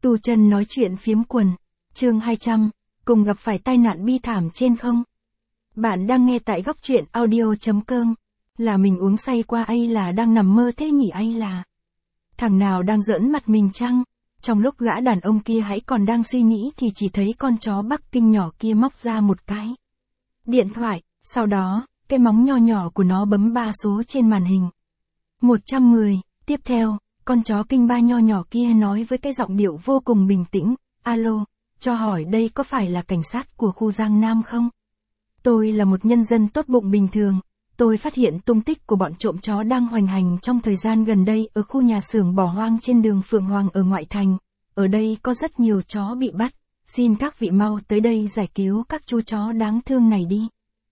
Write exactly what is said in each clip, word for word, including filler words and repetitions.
Tu chân nói chuyện phiếm quần, chương hai trăm, cùng gặp phải tai nạn bi thảm trên không? Bạn đang nghe tại góc truyện audio chấm com. Là mình uống say qua hay là đang nằm mơ thế nhỉ, hay là thằng nào đang giỡn mặt mình chăng? Trong lúc gã đàn ông kia hãy còn đang suy nghĩ thì chỉ thấy con chó Bắc Kinh nhỏ kia móc ra một cái điện thoại, sau đó, cái móng nho nhỏ của nó bấm ba số trên màn hình. một trăm mười, tiếp theo, con chó Kinh Ba nho nhỏ kia nói với cái giọng điệu vô cùng bình tĩnh, alo, cho hỏi đây có phải là cảnh sát của khu Giang Nam không? Tôi là một nhân dân tốt bụng bình thường, tôi phát hiện tung tích của bọn trộm chó đang hoành hành trong thời gian gần đây ở khu nhà xưởng bỏ hoang trên đường Phượng Hoàng ở ngoại thành, ở đây có rất nhiều chó bị bắt, xin các vị mau tới đây giải cứu các chú chó đáng thương này đi.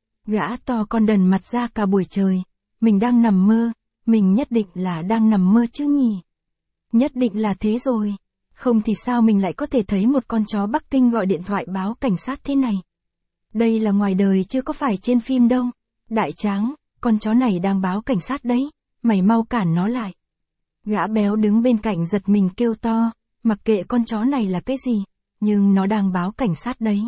Gã to con đần mặt ra cả buổi trời, mình đang nằm mơ, mình nhất định là đang nằm mơ chứ nhỉ? Nhất định là thế rồi, không thì sao mình lại có thể thấy một con chó Bắc Kinh gọi điện thoại báo cảnh sát thế này? Đây là ngoài đời chứ có phải trên phim đâu. Đại tráng, con chó này đang báo cảnh sát đấy, mày mau cản nó lại. Gã béo đứng bên cạnh giật mình kêu to, mặc kệ con chó này là cái gì, nhưng nó đang báo cảnh sát đấy.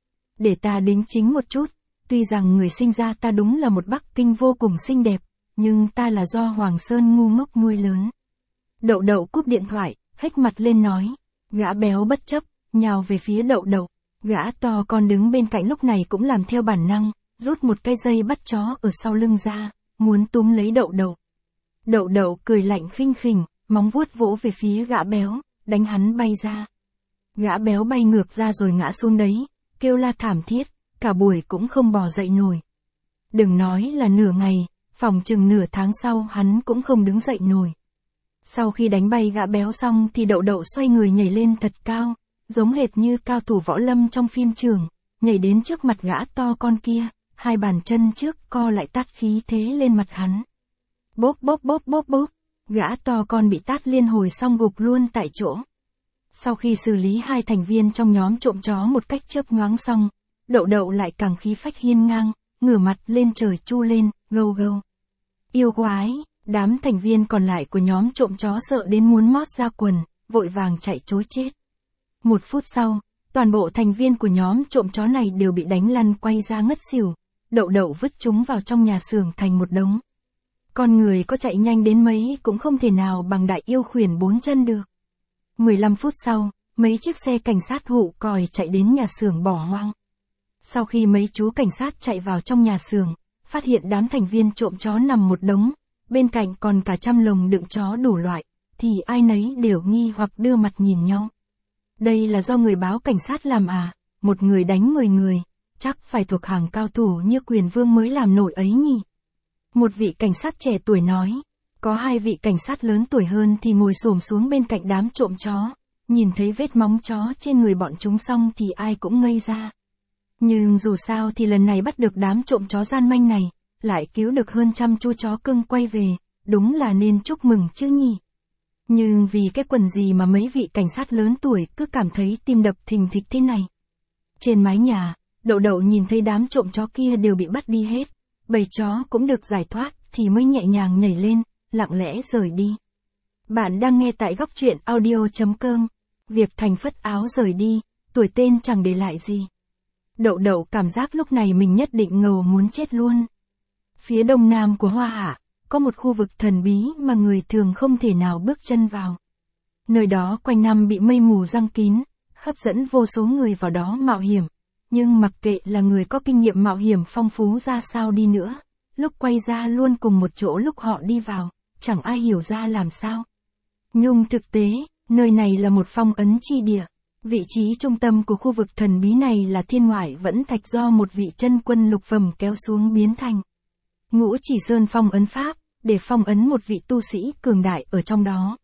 Để ta đính chính một chút, tuy rằng người sinh ra ta đúng là một Bắc Kinh vô cùng xinh đẹp, nhưng ta là do Hoàng Sơn ngu ngốc nuôi lớn. Đậu đậu cúp điện thoại, hếch mặt lên nói, gã béo bất chấp, nhào về phía đậu đậu. Gã to con đứng bên cạnh lúc này cũng làm theo bản năng, rút một cái dây bắt chó ở sau lưng ra, muốn túm lấy đậu đậu. Đậu đậu cười lạnh khinh khỉnh, móng vuốt vỗ về phía gã béo, đánh hắn bay ra. Gã béo bay ngược ra rồi ngã xuống đấy, kêu la thảm thiết, cả buổi cũng không bò dậy nổi. Đừng nói là nửa ngày, phòng chừng nửa tháng sau hắn cũng không đứng dậy nổi. Sau khi đánh bay gã béo xong thì đậu đậu xoay người nhảy lên thật cao, giống hệt như cao thủ võ lâm trong phim trường, nhảy đến trước mặt gã to con kia, hai bàn chân trước co lại tát khí thế lên mặt hắn. Bốp bốp bốp bốp bốp, gã to con bị tát liên hồi xong gục luôn tại chỗ. Sau khi xử lý hai thành viên trong nhóm trộm chó một cách chớp nhoáng xong, đậu đậu lại càng khí phách hiên ngang, ngửa mặt lên trời chu lên, gâu gâu. Yêu quái, đám thành viên còn lại của nhóm trộm chó sợ đến muốn mót ra quần, vội vàng chạy trối chết. Một phút sau, toàn bộ thành viên của nhóm trộm chó này đều bị đánh lăn quay ra ngất xỉu, đậu đậu vứt chúng vào trong nhà xưởng thành một đống. Con người có chạy nhanh đến mấy cũng không thể nào bằng đại yêu khuyển bốn chân được. mười lăm phút sau, mấy chiếc xe cảnh sát hụ còi chạy đến nhà xưởng bỏ hoang. Sau khi mấy chú cảnh sát chạy vào trong nhà xưởng, phát hiện đám thành viên trộm chó nằm một đống, bên cạnh còn cả trăm lồng đựng chó đủ loại, thì ai nấy đều nghi hoặc đưa mặt nhìn nhau. Đây là do người báo cảnh sát làm à, một người đánh mười người, chắc phải thuộc hàng cao thủ như Quyền Vương mới làm nổi ấy nhỉ. Một vị cảnh sát trẻ tuổi nói, có hai vị cảnh sát lớn tuổi hơn thì ngồi xổm xuống bên cạnh đám trộm chó, nhìn thấy vết móng chó trên người bọn chúng xong thì ai cũng ngây ra. Nhưng dù sao thì lần này bắt được đám trộm chó gian manh này, lại cứu được hơn trăm chú chó cưng quay về, đúng là nên chúc mừng chứ nhỉ. Nhưng vì cái quần gì mà mấy vị cảnh sát lớn tuổi cứ cảm thấy tim đập thình thịch thế này. Trên mái nhà, đậu đậu nhìn thấy đám trộm chó kia đều bị bắt đi hết, bầy chó cũng được giải thoát thì mới nhẹ nhàng nhảy lên, lặng lẽ rời đi. Bạn đang nghe tại góc truyện audio chấm com. Việc thành phất áo rời đi, tuổi tên chẳng để lại gì. Đậu đậu cảm giác lúc này mình nhất định ngầu muốn chết luôn. Phía đông nam của Hoa Hạ, có một khu vực thần bí mà người thường không thể nào bước chân vào. Nơi đó quanh năm bị mây mù giăng kín, hấp dẫn vô số người vào đó mạo hiểm. Nhưng mặc kệ là người có kinh nghiệm mạo hiểm phong phú ra sao đi nữa, lúc quay ra luôn cùng một chỗ lúc họ đi vào, chẳng ai hiểu ra làm sao. Nhưng thực tế, nơi này là một phong ấn chi địa. Vị trí trung tâm của khu vực thần bí này là thiên ngoại vẫn thạch do một vị chân quân lục phẩm kéo xuống biến thành. Ngũ Chỉ Sơn phong ấn pháp, để phong ấn một vị tu sĩ cường đại ở trong đó.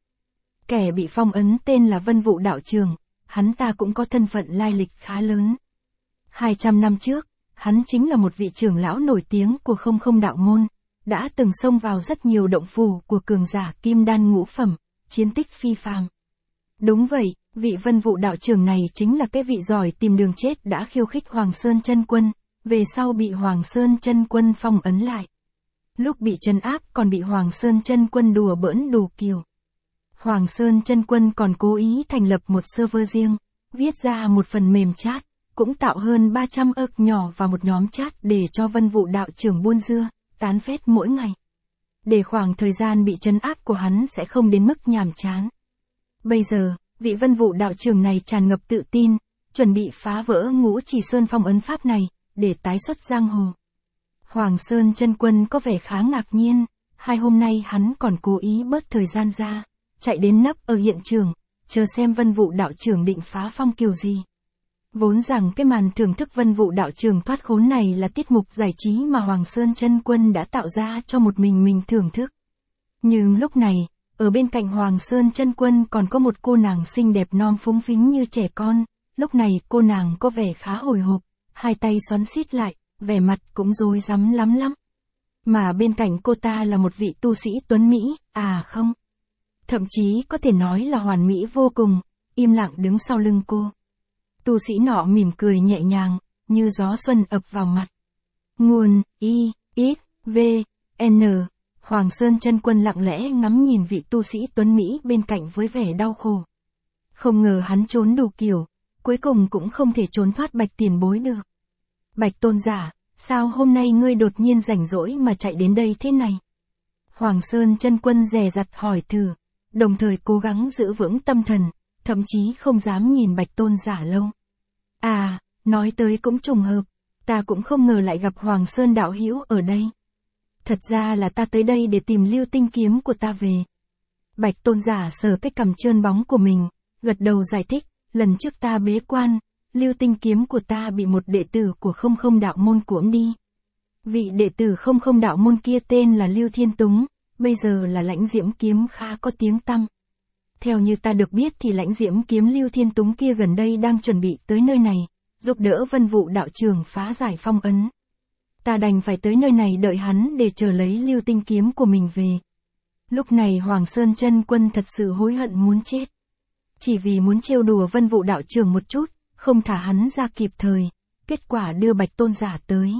Kẻ bị phong ấn tên là Vân Vụ Đạo Trường, hắn ta cũng có thân phận lai lịch khá lớn. hai trăm năm trước, hắn chính là một vị trưởng lão nổi tiếng của không không đạo môn, đã từng xông vào rất nhiều động phủ của cường giả kim đan ngũ phẩm, chiến tích phi phàm. Đúng vậy, vị Vân Vụ Đạo Trường này chính là cái vị giỏi tìm đường chết đã khiêu khích Hoàng Sơn Chân Quân, về sau bị Hoàng Sơn Chân Quân phong ấn lại. Lúc bị trấn áp còn bị Hoàng Sơn Chân Quân đùa bỡn đủ kiểu. Hoàng Sơn Chân Quân còn cố ý thành lập một server riêng, viết ra một phần mềm chat, cũng tạo hơn ba trăm ức nhỏ vào một nhóm chat để cho Vân Vũ đạo trưởng buôn dưa, tán phét mỗi ngày. Để khoảng thời gian bị trấn áp của hắn sẽ không đến mức nhàm chán. Bây giờ, vị Vân Vũ đạo trưởng này tràn ngập tự tin, chuẩn bị phá vỡ Ngũ Chỉ Sơn phong ấn pháp này, để tái xuất giang hồ. Hoàng Sơn Chân Quân có vẻ khá ngạc nhiên, hai hôm nay hắn còn cố ý bớt thời gian ra, chạy đến nấp ở hiện trường, chờ xem Vân Vũ đạo trưởng định phá phong kiểu gì. Vốn rằng cái màn thưởng thức Vân Vũ đạo trưởng thoát khốn này là tiết mục giải trí mà Hoàng Sơn Chân Quân đã tạo ra cho một mình mình thưởng thức. Nhưng lúc này, ở bên cạnh Hoàng Sơn Chân Quân còn có một cô nàng xinh đẹp non phúng phính như trẻ con, lúc này cô nàng có vẻ khá hồi hộp, hai tay xoắn xít lại, vẻ mặt cũng rối rắm lắm lắm. Mà bên cạnh cô ta là một vị tu sĩ tuấn Mỹ, à không. Thậm chí có thể nói là hoàn mỹ vô cùng, im lặng đứng sau lưng cô. Tu sĩ nọ mỉm cười nhẹ nhàng, như gió xuân ập vào mặt. Nguồn, I, X, V, N. Hoàng Sơn Chân Quân lặng lẽ ngắm nhìn vị tu sĩ tuấn Mỹ bên cạnh với vẻ đau khổ. Không ngờ hắn trốn đủ kiểu, cuối cùng cũng không thể trốn thoát Bạch tiền bối được. Bạch tôn giả, sao hôm nay ngươi đột nhiên rảnh rỗi mà chạy đến đây thế này? Hoàng Sơn Chân Quân dè dặt hỏi thử, đồng thời cố gắng giữ vững tâm thần, thậm chí không dám nhìn Bạch tôn giả lâu. À, nói tới cũng trùng hợp, ta cũng không ngờ lại gặp Hoàng Sơn đạo hữu ở đây. Thật ra là ta tới đây để tìm lưu tinh kiếm của ta về. Bạch tôn giả sờ cái cằm trơn bóng của mình, gật đầu giải thích, lần trước ta bế quan, lưu tinh kiếm của ta bị một đệ tử của không không đạo môn cuỗm đi. Vị đệ tử không không đạo môn kia tên là Lưu Thiên Túng, bây giờ là lãnh diễm kiếm khá có tiếng tăm. Theo như ta được biết thì lãnh diễm kiếm Lưu Thiên Túng kia gần đây đang chuẩn bị tới nơi này, giúp đỡ Vân Vũ đạo trưởng phá giải phong ấn. Ta đành phải tới nơi này đợi hắn để chờ lấy lưu tinh kiếm của mình về. Lúc này Hoàng Sơn Chân Quân thật sự hối hận muốn chết. Chỉ vì muốn trêu đùa Vân Vũ đạo trưởng một chút, không thả hắn ra kịp thời, kết quả đưa Bạch tôn giả tới.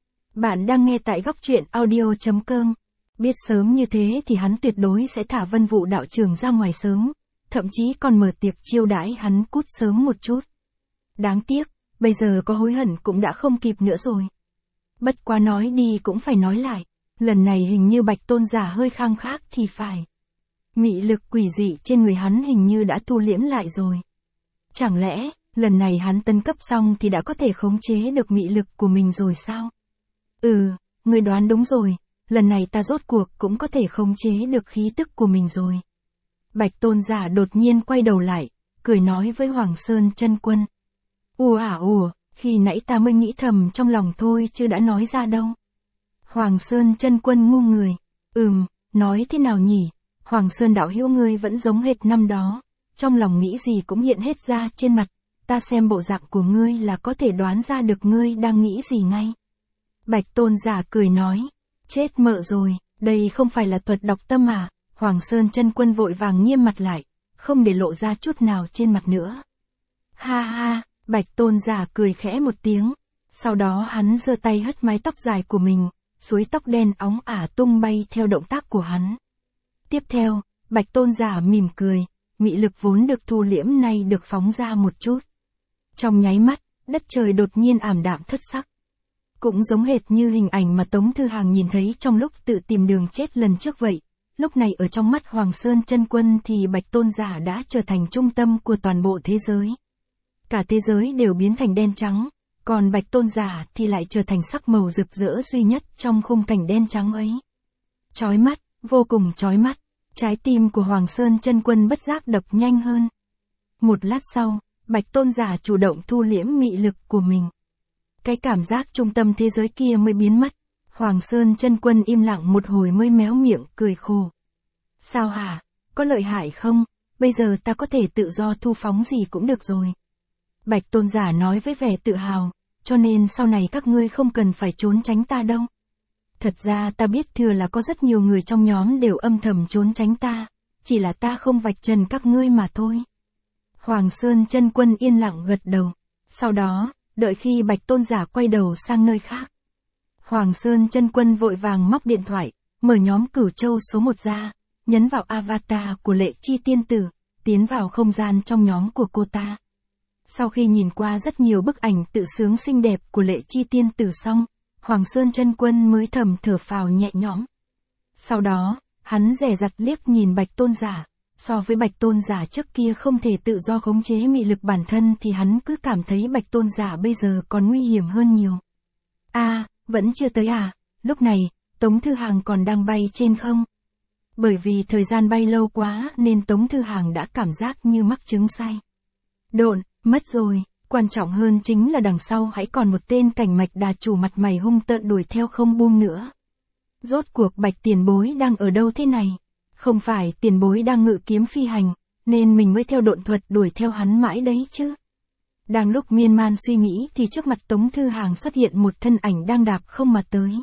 Bạn đang nghe tại góc truyện audio chấm com. Biết sớm như thế thì hắn tuyệt đối sẽ thả Vân Vũ đạo trưởng ra ngoài sớm, thậm chí còn mở tiệc chiêu đãi hắn cút sớm một chút. Đáng tiếc, bây giờ có hối hận cũng đã không kịp nữa rồi. Bất quá nói đi cũng phải nói lại, lần này hình như Bạch tôn giả hơi khang khác thì phải. Mị lực quỷ dị trên người hắn hình như đã thu liễm lại rồi. Chẳng lẽ, lần này hắn tấn cấp xong thì đã có thể khống chế được mị lực của mình rồi sao? Ừ, ngươi đoán đúng rồi, lần này ta rốt cuộc cũng có thể khống chế được khí tức của mình rồi. Bạch tôn giả đột nhiên quay đầu lại, cười nói với Hoàng Sơn Chân Quân. Ủa à ủa, khi nãy ta mới nghĩ thầm trong lòng thôi chứ đã nói ra đâu. Hoàng Sơn Chân Quân ngu người. Ừm, nói thế nào nhỉ? Hoàng Sơn đạo hữu ngươi vẫn giống hệt năm đó, trong lòng nghĩ gì cũng hiện hết ra trên mặt, ta xem bộ dạng của ngươi là có thể đoán ra được ngươi đang nghĩ gì ngay. Bạch tôn giả cười nói, chết mợ rồi, đây không phải là thuật đọc tâm à? Hoàng Sơn Chân Quân vội vàng nghiêm mặt lại, không để lộ ra chút nào trên mặt nữa. Ha ha, Bạch tôn giả cười khẽ một tiếng, sau đó hắn giơ tay hất mái tóc dài của mình, suối tóc đen óng ả tung bay theo động tác của hắn. Tiếp theo, Bạch tôn giả mỉm cười, mị lực vốn được thu liễm nay được phóng ra một chút. Trong nháy mắt, đất trời đột nhiên ảm đạm thất sắc. Cũng giống hệt như hình ảnh mà Tống Thư Hàng nhìn thấy trong lúc tự tìm đường chết lần trước vậy. Lúc này ở trong mắt Hoàng Sơn Chân Quân thì Bạch tôn giả đã trở thành trung tâm của toàn bộ thế giới. Cả thế giới đều biến thành đen trắng, còn Bạch tôn giả thì lại trở thành sắc màu rực rỡ duy nhất trong khung cảnh đen trắng ấy. Chói mắt, vô cùng chói mắt, trái tim của Hoàng Sơn Chân Quân bất giác đập nhanh hơn. Một lát sau, Bạch tôn giả chủ động thu liễm mị lực của mình. Cái cảm giác trung tâm thế giới kia mới biến mất. Hoàng Sơn Chân Quân im lặng một hồi mới méo miệng cười khổ. Sao hả? Có lợi hại không? Bây giờ ta có thể tự do thu phóng gì cũng được rồi. Bạch tôn giả nói với vẻ tự hào, cho nên sau này các ngươi không cần phải trốn tránh ta đâu. Thật ra ta biết thừa là có rất nhiều người trong nhóm đều âm thầm trốn tránh ta, chỉ là ta không vạch trần các ngươi mà thôi. Hoàng Sơn Chân Quân yên lặng gật đầu. Sau đó, đợi khi Bạch tôn giả quay đầu sang nơi khác, Hoàng Sơn Chân Quân vội vàng móc điện thoại, mở nhóm Cửu Châu số một ra, nhấn vào avatar của Lệ Chi tiên tử, tiến vào không gian trong nhóm của cô ta. Sau khi nhìn qua rất nhiều bức ảnh tự sướng xinh đẹp của Lệ Chi tiên tử xong, Hoàng Sơn Chân Quân mới thầm thở phào nhẹ nhõm. Sau đó, hắn dè dặt liếc nhìn Bạch Tôn Giả. So với Bạch Tôn Giả trước kia không thể tự do khống chế mị lực bản thân thì hắn cứ cảm thấy Bạch Tôn Giả bây giờ còn nguy hiểm hơn nhiều. A, à, vẫn chưa tới à? Lúc này, Tống Thư Hàng còn đang bay trên không. Bởi vì thời gian bay lâu quá nên Tống Thư Hàng đã cảm giác như mắc chứng say. Độn, mất rồi, quan trọng hơn chính là đằng sau hãy còn một tên Cảnh Mạch Đà chủ mặt mày hung tợn đuổi theo không buông nữa. Rốt cuộc Bạch tiền bối đang ở đâu thế này? Không phải tiền bối đang ngự kiếm phi hành, nên mình mới theo độn thuật đuổi theo hắn mãi đấy chứ. Đang lúc miên man suy nghĩ thì trước mặt Tống Thư Hàng xuất hiện một thân ảnh đang đạp không mà tới.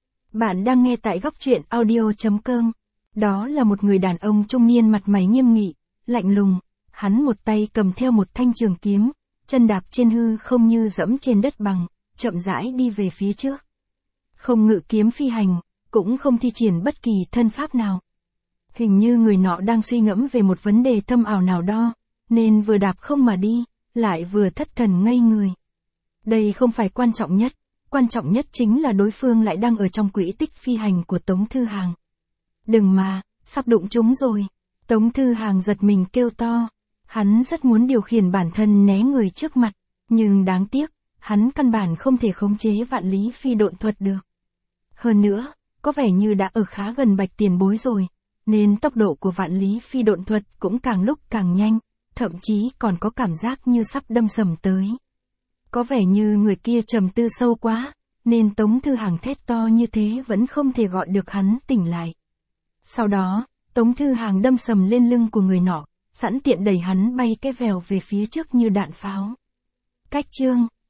Bạn đang nghe tại góc truyện audio chấm com. Đó là một người đàn ông trung niên mặt mày nghiêm nghị, lạnh lùng. Hắn một tay cầm theo một thanh trường kiếm, chân đạp trên hư không như dẫm trên đất bằng, chậm rãi đi về phía trước. Không ngự kiếm phi hành, cũng không thi triển bất kỳ thân pháp nào. Hình như người nọ đang suy ngẫm về một vấn đề thâm ảo nào đó, nên vừa đạp không mà đi, lại vừa thất thần ngây người. Đây không phải quan trọng nhất, quan trọng nhất chính là đối phương lại đang ở trong quỹ tích phi hành của Tống Thư Hàng. Đừng mà, sắp đụng chúng rồi. Tống Thư Hàng giật mình kêu to. Hắn rất muốn điều khiển bản thân né người trước mặt, nhưng đáng tiếc, hắn căn bản không thể khống chế vạn lý phi độn thuật được. Hơn nữa, có vẻ như đã ở khá gần Bạch tiền bối rồi, nên tốc độ của vạn lý phi độn thuật cũng càng lúc càng nhanh, thậm chí còn có cảm giác như sắp đâm sầm tới. Có vẻ như người kia trầm tư sâu quá, nên Tống Thư Hàng thét to như thế vẫn không thể gọi được hắn tỉnh lại. Sau đó, Tống Thư Hàng đâm sầm lên lưng của người nọ, sẵn tiện đẩy hắn bay cái vèo về phía trước như đạn pháo. Cách chương